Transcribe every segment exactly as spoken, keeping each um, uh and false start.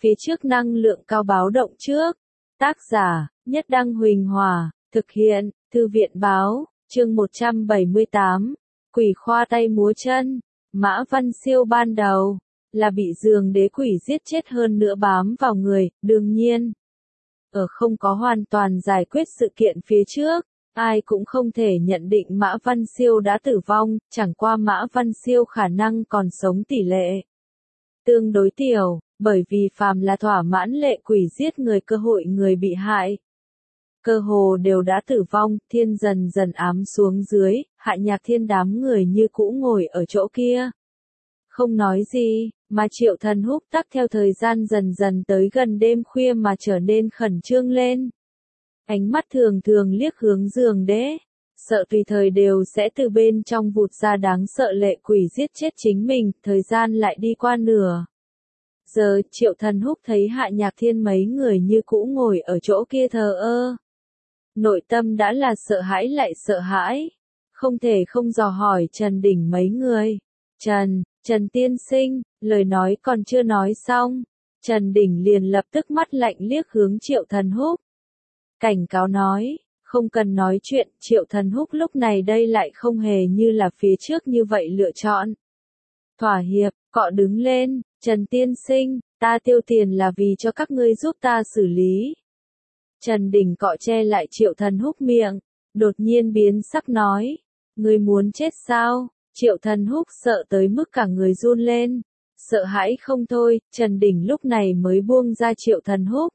phía trước năng lượng cao báo động trước. Tác giả, Nhất Đăng Huỳnh Hòa, thực hiện, Thư viện Báo, chương một trăm bảy mươi tám, quỷ khoa tay múa chân. Mã Văn Siêu ban đầu, là bị giường đế quỷ giết chết hơn nữa bám vào người, đương nhiên. Ở không có hoàn toàn giải quyết sự kiện phía trước, ai cũng không thể nhận định Mã Văn Siêu đã tử vong, chẳng qua Mã Văn Siêu khả năng còn sống tỷ lệ tương đối tiểu, bởi vì phàm là thỏa mãn lệ quỷ giết người cơ hội người bị hại. Cơ hồ đều đã tử vong, thiên dần dần ám xuống dưới, Hạ Nhạc Thiên đám người như cũ ngồi ở chỗ kia. Không nói gì, mà Triệu Thần Húc tắc theo thời gian dần dần tới gần đêm khuya mà trở nên khẩn trương lên. Ánh mắt thường thường liếc hướng giường đế, sợ tùy thời đều sẽ từ bên trong vụt ra đáng sợ lệ quỷ giết chết chính mình, thời gian lại đi qua nửa. Giờ Triệu Thần Húc thấy Hạ Nhạc Thiên mấy người như cũ ngồi ở chỗ kia thờ ơ. Nội tâm đã là sợ hãi lại sợ hãi, không thể không dò hỏi Trần Đỉnh mấy người. Trần, Trần Tiên Sinh, lời nói còn chưa nói xong, Trần Đỉnh liền lập tức mắt lạnh liếc hướng Triệu Thần Húc. Cảnh cáo nói, không cần nói chuyện, Triệu Thần Húc lúc này đây lại không hề như là phía trước như vậy lựa chọn. Thỏa hiệp, cọ đứng lên, Trần Tiên Sinh, ta tiêu tiền là vì cho các ngươi giúp ta xử lý. Trần Đỉnh cọ che lại Triệu Thần Húc miệng, đột nhiên biến sắc nói, ngươi muốn chết sao? Triệu Thần Húc sợ tới mức cả người run lên, sợ hãi không thôi, Trần Đỉnh lúc này mới buông ra Triệu Thần Húc.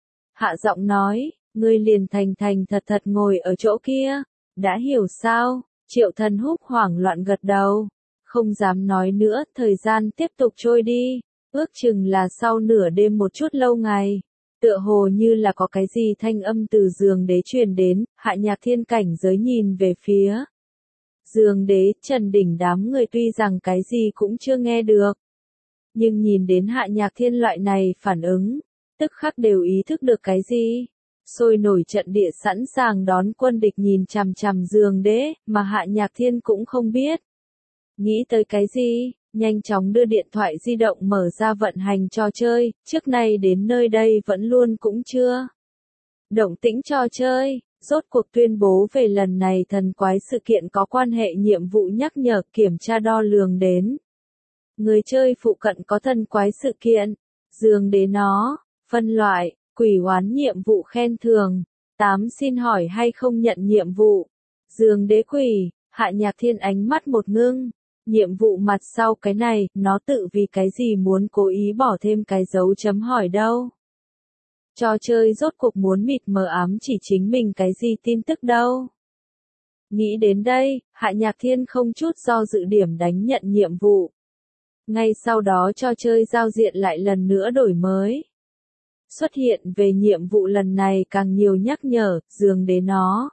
Hạ giọng nói, ngươi liền thành thành thật thật ngồi ở chỗ kia, đã hiểu sao? Triệu Thần Húc hoảng loạn gật đầu, không dám nói nữa, thời gian tiếp tục trôi đi, ước chừng là sau nửa đêm một chút lâu ngày. Tựa hồ như là có cái gì thanh âm từ giường đế truyền đến, Hạ Nhạc Thiên cảnh giới nhìn về phía giường đế, Trần Đỉnh đám người tuy rằng cái gì cũng chưa nghe được. Nhưng nhìn đến Hạ Nhạc Thiên loại này phản ứng, tức khắc đều ý thức được cái gì. Sôi nổi trận địa sẵn sàng đón quân địch nhìn chằm chằm giường đế, mà Hạ Nhạc Thiên cũng không biết. Nghĩ tới cái gì, nhanh chóng đưa điện thoại di động mở ra vận hành trò chơi, trước nay đến nơi đây vẫn luôn cũng chưa. Động tĩnh trò chơi, rốt cuộc tuyên bố về lần này thần quái sự kiện có quan hệ nhiệm vụ nhắc nhở kiểm tra đo lường đến. Người chơi phụ cận có thần quái sự kiện, giường đế nó, phân loại, quỷ oán nhiệm vụ khen thưởng, tám xin hỏi hay không nhận nhiệm vụ. Giường đế quỷ, Hạ Nhạc Thiên ánh mắt một ngưng. Nhiệm vụ mặt sau cái này, nó tự vì cái gì muốn cố ý bỏ thêm cái dấu chấm hỏi đâu. Trò chơi rốt cuộc muốn mịt mờ ám chỉ chính mình cái gì tin tức đâu. Nghĩ đến đây, Hạ Nhạc Thiên không chút do dự điểm đánh nhận nhiệm vụ. Ngay sau đó trò chơi giao diện lại lần nữa đổi mới. Xuất hiện về nhiệm vụ lần này càng nhiều nhắc nhở, giường đế nó.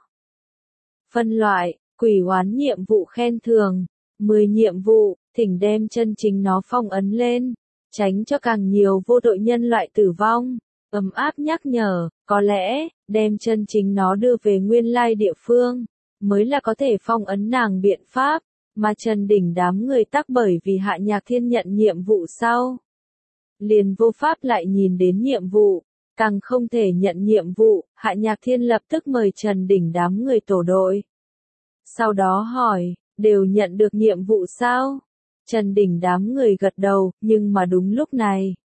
Phân loại, quỷ oán nhiệm vụ khen thưởng. mười nhiệm vụ, thỉnh đem chân chính nó phong ấn lên, tránh cho càng nhiều vô tội nhân loại tử vong. Ấm áp nhắc nhở, có lẽ, đem chân chính nó đưa về nguyên lai địa phương, mới là có thể phong ấn nàng biện pháp, mà Trần Đỉnh đám người tắc bởi vì Hạ Nhạc Thiên nhận nhiệm vụ sau. Liền vô pháp lại nhìn đến nhiệm vụ, càng không thể nhận nhiệm vụ, Hạ Nhạc Thiên lập tức mời Trần Đỉnh đám người tổ đội. Sau đó hỏi, đều nhận được nhiệm vụ sao? Trần Đỉnh đám người gật đầu, nhưng mà đúng lúc này.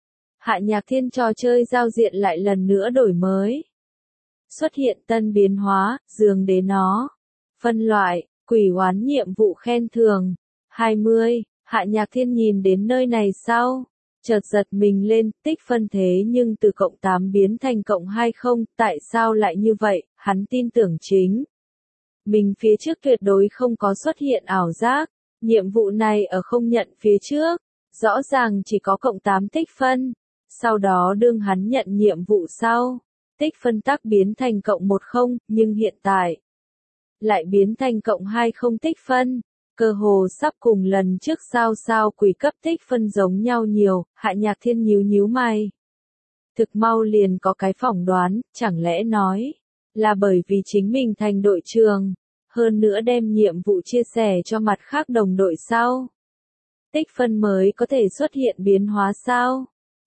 Hạ Nhạc Thiên trò chơi giao diện lại lần nữa đổi mới. Xuất hiện tân biến hóa, giường đế nó. Phân loại, quỷ oán nhiệm vụ khen thưởng. hai mươi, Hạ Nhạc Thiên nhìn đến nơi này sau. Chợt giật mình lên, tích phân thế nhưng từ cộng tám biến thành cộng hai không, tại sao lại như vậy, hắn tin tưởng chính. Mình phía trước tuyệt đối không có xuất hiện ảo giác, nhiệm vụ này ở không nhận phía trước, rõ ràng chỉ có cộng tám tích phân, sau đó đương hắn nhận nhiệm vụ sau, tích phân tắc biến thành cộng một không, nhưng hiện tại lại biến thành cộng hai không tích phân, cơ hồ sắp cùng lần trước sao sao quỷ cấp tích phân giống nhau nhiều, Hạ Nhạc Thiên nhíu nhíu mày. Thực mau liền có cái phỏng đoán, chẳng lẽ nói là bởi vì chính mình thành đội trường, hơn nữa đem nhiệm vụ chia sẻ cho mặt khác đồng đội sao? Tích phân mới có thể xuất hiện biến hóa sao?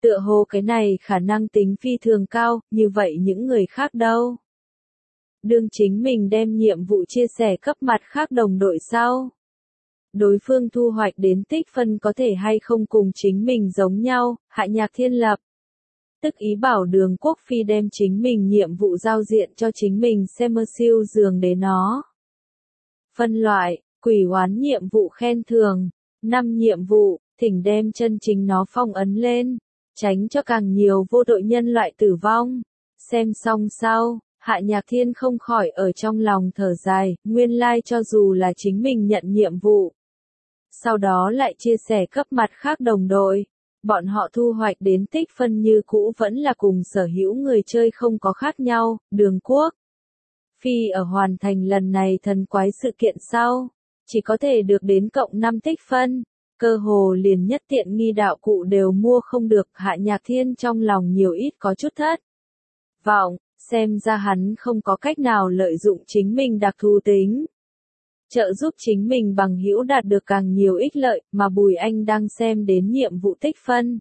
Tựa hồ cái này khả năng tính phi thường cao, như vậy những người khác đâu? Đương chính mình đem nhiệm vụ chia sẻ cấp mặt khác đồng đội sau. Đối phương thu hoạch đến tích phân có thể hay không cùng chính mình giống nhau, Hạ Nhạc Thiên lập. Tức ý bảo Đường Quốc Phi đem chính mình nhiệm vụ giao diện cho chính mình xem mơ siêu giường để nó. Phân loại, quỷ oán nhiệm vụ khen thưởng, năm nhiệm vụ, thỉnh đem chân chính nó phong ấn lên, tránh cho càng nhiều vô tội nhân loại tử vong. Xem xong sau, Hạ Nhạc Thiên không khỏi ở trong lòng thở dài, nguyên lai cho dù là chính mình nhận nhiệm vụ. Sau đó lại chia sẻ cấp mặt khác đồng đội. Bọn họ thu hoạch đến tích phân như cũ vẫn là cùng sở hữu người chơi không có khác nhau. Đường Quốc Phi ở hoàn thành lần này thần quái sự kiện sau, chỉ có thể được đến cộng năm tích phân, cơ hồ liền nhất tiện nghi đạo cụ đều mua không được. Hạ Nhạc Thiên trong lòng nhiều ít có chút thất vọng, xem ra hắn không có cách nào lợi dụng chính mình đặc thù tính, trợ giúp chính mình bằng hữu đạt được càng nhiều ích lợi, mà Bùi Anh đang xem đến nhiệm vụ tích phân.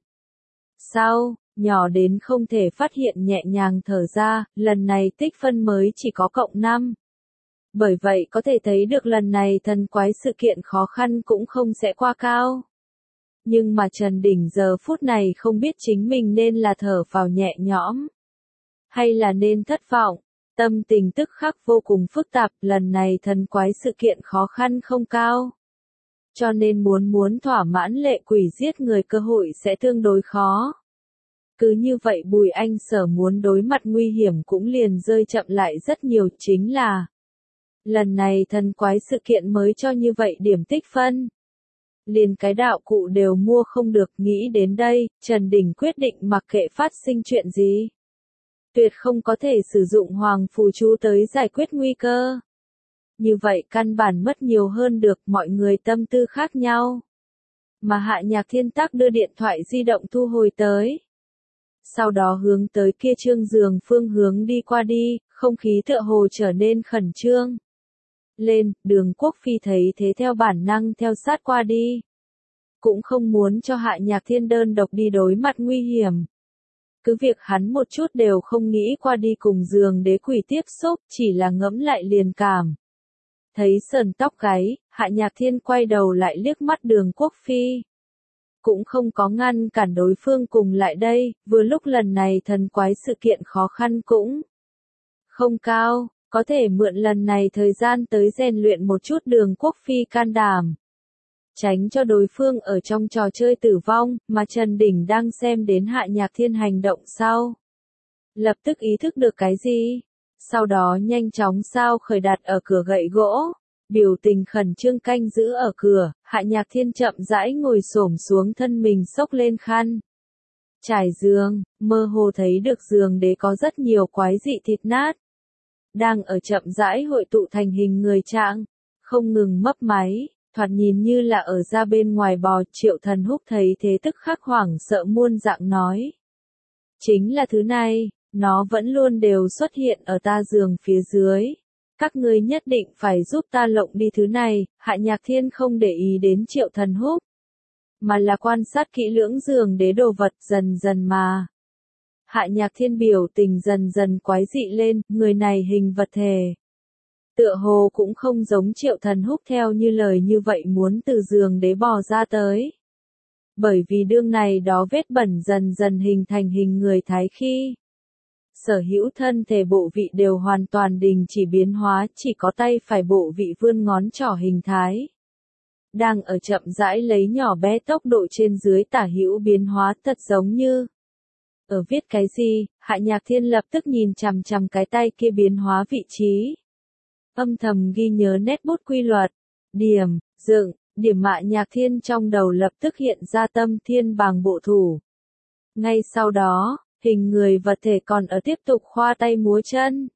Sau, nhỏ đến không thể phát hiện nhẹ nhàng thở ra, lần này tích phân mới chỉ có cộng năm. Bởi vậy có thể thấy được lần này thần quái sự kiện khó khăn cũng không sẽ qua cao. Nhưng mà Trần Đình giờ phút này không biết chính mình nên là thở vào nhẹ nhõm, hay là nên thất vọng. Tâm tình tức khắc vô cùng phức tạp, lần này thần quái sự kiện khó khăn không cao. Cho nên muốn muốn thỏa mãn lệ quỷ giết người cơ hội sẽ tương đối khó. Cứ như vậy Bùi Anh Sở muốn đối mặt nguy hiểm cũng liền rơi chậm lại rất nhiều, chính là lần này thần quái sự kiện mới cho như vậy điểm tích phân. Liền cái đạo cụ đều mua không được. Nghĩ đến đây, Trần Đình quyết định mặc kệ phát sinh chuyện gì, tuyệt không có thể sử dụng hoàng phù chú tới giải quyết nguy cơ. Như vậy căn bản mất nhiều hơn được, mọi người tâm tư khác nhau. Mà Hạ Nhạc Thiên tắc đưa điện thoại di động thu hồi tới. Sau đó hướng tới kia trương giường phương hướng đi qua đi, không khí tựa hồ trở nên khẩn trương lên. Đường Quốc Phi thấy thế theo bản năng theo sát qua đi. Cũng không muốn cho Hạ Nhạc Thiên đơn độc đi đối mặt nguy hiểm. Cứ việc hắn một chút đều không nghĩ qua đi cùng giường đế quỷ tiếp xúc, chỉ là ngẫm lại liền cảm thấy sờn tóc gáy. Hạ Nhạc Thiên quay đầu lại liếc mắt Đường Quốc Phi, cũng không có ngăn cản đối phương cùng lại đây. Vừa lúc lần này thần quái sự kiện khó khăn cũng không cao, có thể mượn lần này thời gian tới rèn luyện một chút. Đường Quốc Phi can đảm, tránh cho đối phương ở trong trò chơi tử vong. Mà Trần Đình đang xem đến Hạ Nhạc Thiên hành động sau, lập tức ý thức được cái gì, sau đó nhanh chóng sao khởi đặt ở cửa gậy gỗ, biểu tình khẩn trương canh giữ ở cửa. Hạ Nhạc Thiên chậm rãi ngồi xổm xuống, thân mình xốc lên khăn trải giường, mơ hồ thấy được giường đế có rất nhiều quái dị thịt nát, đang ở chậm rãi hội tụ thành hình người trạng, không ngừng mấp máy, thoạt nhìn như là ở ra bên ngoài bò. Triệu Thần Húc thấy thế tức khắc hoảng sợ muôn dạng nói. Chính là thứ này, nó vẫn luôn đều xuất hiện ở ta giường phía dưới. Các ngươi nhất định phải giúp ta lộng đi thứ này. Hạ Nhạc Thiên không để ý đến Triệu Thần Húc, mà là quan sát kỹ lưỡng giường đế đồ vật. Dần dần mà Hạ Nhạc Thiên biểu tình dần dần quái dị lên, người này hình vật thể tựa hồ cũng không giống Triệu Thần Húc theo như lời như vậy muốn từ giường đế bò ra tới. Bởi vì đương này đó vết bẩn dần dần hình thành hình người thái khi, sở hữu thân thể bộ vị đều hoàn toàn đình chỉ biến hóa, chỉ có tay phải bộ vị vươn ngón trỏ hình thái, đang ở chậm rãi lấy nhỏ bé tốc độ trên dưới tả hữu biến hóa, thật giống như ở viết cái gì. Hạ Nhạc Thiên lập tức nhìn chằm chằm cái tay kia biến hóa vị trí, âm thầm ghi nhớ nét bút quy luật. Điểm, dựng, điểm. Hạ Nhạc Thiên trong đầu lập tức hiện ra Tâm Thiên Bàng bộ thủ. Ngay sau đó, hình người vật thể còn ở tiếp tục khoa tay múa chân.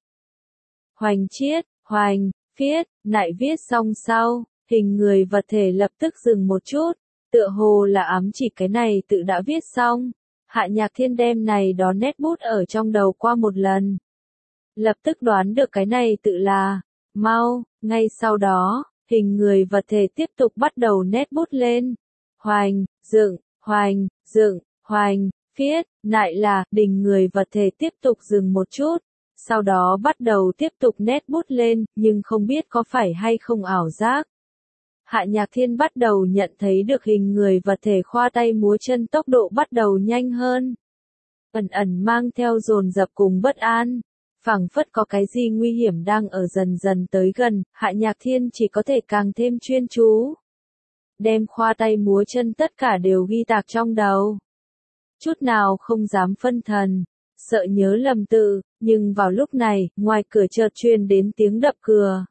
Hoành chiết, hoành, phiết, nại viết xong sau, hình người vật thể lập tức dừng một chút, tựa hồ là ám chỉ cái này tự đã viết xong. Hạ Nhạc Thiên đem này đó nét bút ở trong đầu qua một lần, lập tức đoán được cái này tự là mau. Ngay sau đó, hình người vật thể tiếp tục bắt đầu nét bút lên. Hoành, dựng, hoành, dựng, hoành, phiết, lại là, đình người vật thể tiếp tục dừng một chút, sau đó bắt đầu tiếp tục nét bút lên, nhưng không biết có phải hay không ảo giác. Hạ Nhạc Thiên bắt đầu nhận thấy được hình người vật thể khoa tay múa chân tốc độ bắt đầu nhanh hơn. Ẩn ẩn mang theo dồn dập cùng bất an. Phảng phất có cái gì nguy hiểm đang ở dần dần tới gần, Hạ Nhạc Thiên chỉ có thể càng thêm chuyên chú. Đem khoa tay múa chân tất cả đều ghi tạc trong đầu. Chút nào không dám phân thần, sợ nhớ lầm tự, nhưng vào lúc này, ngoài cửa chợt truyền đến tiếng đập cửa.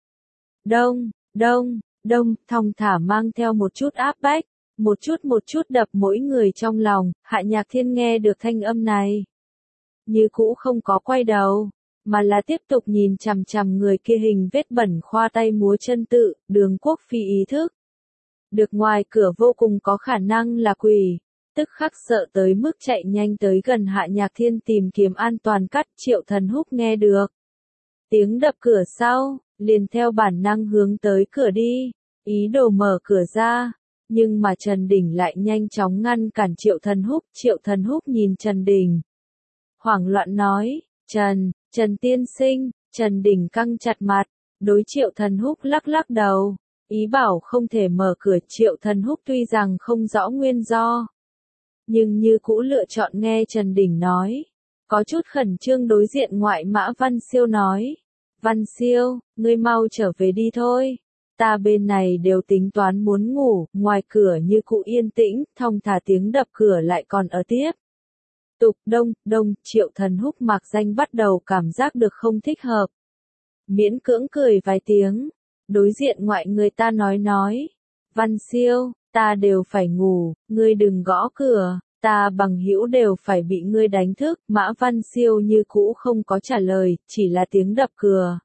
Đông, đông, đông, thong thả mang theo một chút áp bách, một chút một chút đập mỗi người trong lòng, Hạ Nhạc Thiên nghe được thanh âm này. Như cũ không có quay đầu, mà là tiếp tục nhìn chằm chằm người kia hình vết bẩn khoa tay múa chân tự, Đường Quốc Phi ý thức. Được ngoài cửa vô cùng có khả năng là quỷ, tức khắc sợ tới mức chạy nhanh tới gần Hạ Nhạc Thiên tìm kiếm an toàn cắt. Triệu Thần Húc nghe được tiếng đập cửa sau, liền theo bản năng hướng tới cửa đi, ý đồ mở cửa ra, nhưng mà Trần Đình lại nhanh chóng ngăn cản Triệu Thần Húc. Triệu Thần Húc nhìn Trần Đình, hoảng loạn nói, Trần, Trần tiên sinh. Trần Đình căng chặt mặt, đối Triệu Thần Húc lắc lắc đầu, ý bảo không thể mở cửa. Triệu Thần Húc tuy rằng không rõ nguyên do, nhưng như cũ lựa chọn nghe Trần Đình nói, có chút khẩn trương đối diện ngoại Mã Văn Siêu nói, Văn Siêu, ngươi mau trở về đi thôi, ta bên này đều tính toán muốn ngủ. Ngoài cửa như cũ yên tĩnh, thong thả tiếng đập cửa lại còn ở tiếp. Tục đông, đông, Triệu Thần Húc mặc danh bắt đầu cảm giác được không thích hợp. Miễn cưỡng cười vài tiếng, đối diện ngoại người ta nói nói, Văn Siêu, ta đều phải ngủ, ngươi đừng gõ cửa, ta bằng hữu đều phải bị ngươi đánh thức. Mã Văn Siêu như cũ không có trả lời, chỉ là tiếng đập cửa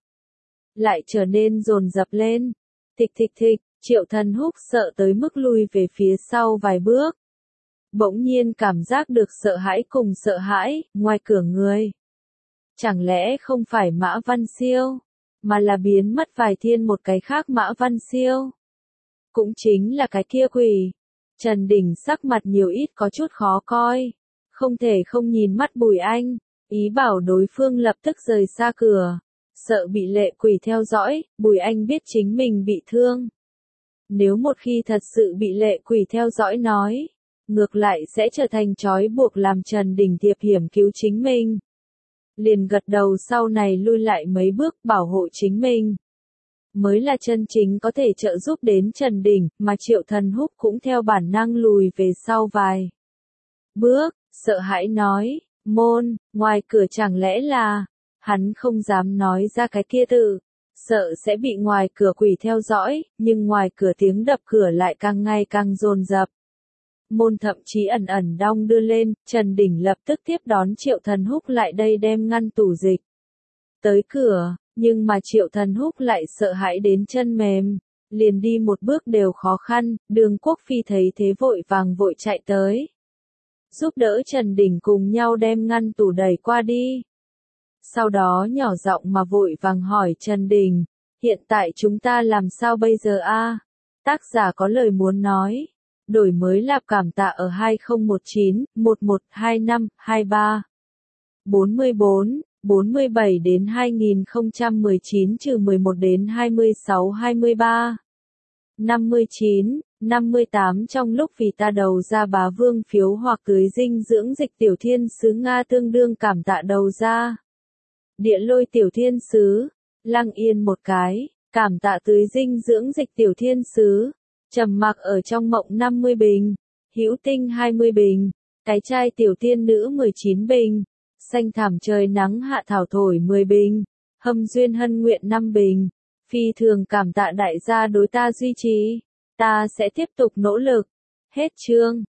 lại trở nên dồn dập lên. Thịch thịch thịch, Triệu Thần Húc sợ tới mức lui về phía sau vài bước. Bỗng nhiên cảm giác được sợ hãi cùng sợ hãi, ngoài cửa người. Chẳng lẽ không phải Mã Văn Siêu, mà là biến mất vài thiên một cái khác Mã Văn Siêu. Cũng chính là cái kia quỷ. Trần Đình sắc mặt nhiều ít có chút khó coi. Không thể không nhìn mắt Bùi Anh, ý bảo đối phương lập tức rời xa cửa. Sợ bị lệ quỷ theo dõi, Bùi Anh biết chính mình bị thương. Nếu một khi thật sự bị lệ quỷ theo dõi nói, ngược lại sẽ trở thành trói buộc làm Trần Đình thiệp hiểm cứu chính mình. Liền gật đầu sau này lui lại mấy bước bảo hộ chính mình. Mới là chân chính có thể trợ giúp đến Trần Đình, mà Triệu Thần Húc cũng theo bản năng lùi về sau vài bước, sợ hãi nói, môn, ngoài cửa chẳng lẽ là, hắn không dám nói ra cái kia từ, sợ sẽ bị ngoài cửa quỷ theo dõi, nhưng ngoài cửa tiếng đập cửa lại càng ngày càng dồn dập. Môn thậm chí ẩn ẩn đong đưa lên, Trần Đình lập tức tiếp đón Triệu Thần Húc lại đây đem ngăn tủ dịch tới cửa, nhưng mà Triệu Thần Húc lại sợ hãi đến chân mềm, liền đi một bước đều khó khăn. Đường Quốc Phi thấy thế vội vàng vội chạy tới, giúp đỡ Trần Đình cùng nhau đem ngăn tủ đẩy qua đi. Sau đó nhỏ giọng mà vội vàng hỏi Trần Đình, hiện tại chúng ta làm sao bây giờ a? Tác giả có lời muốn nói. Đổi mới lạp cảm tạ ở hai không một chín, một một hai năm, hai ba, bốn mươi bốn, bốn mươi bảy đến hai nghìn không trăm mười chín trừ mười một đến hai mươi sáu hai mươi ba, năm mươi chín, năm mươi tám trong lúc vì ta đầu ra bá vương phiếu hoặc tưới dinh dưỡng dịch tiểu thiên sứ Nga tương đương cảm tạ đầu ra. Địa lôi tiểu thiên sứ, Lăng Yên một cái, cảm tạ tưới dinh dưỡng dịch tiểu thiên sứ. Trầm mặc ở trong mộng năm mươi bình, Hữu Tinh hai mươi bình, cái trai tiểu tiên nữ mười chín bình, xanh thảm trời nắng hạ thảo thổi mười bình, hâm duyên hân nguyện năm bình. Phi thường cảm tạ đại gia đối ta duy trì, ta sẽ tiếp tục nỗ lực. Hết chương.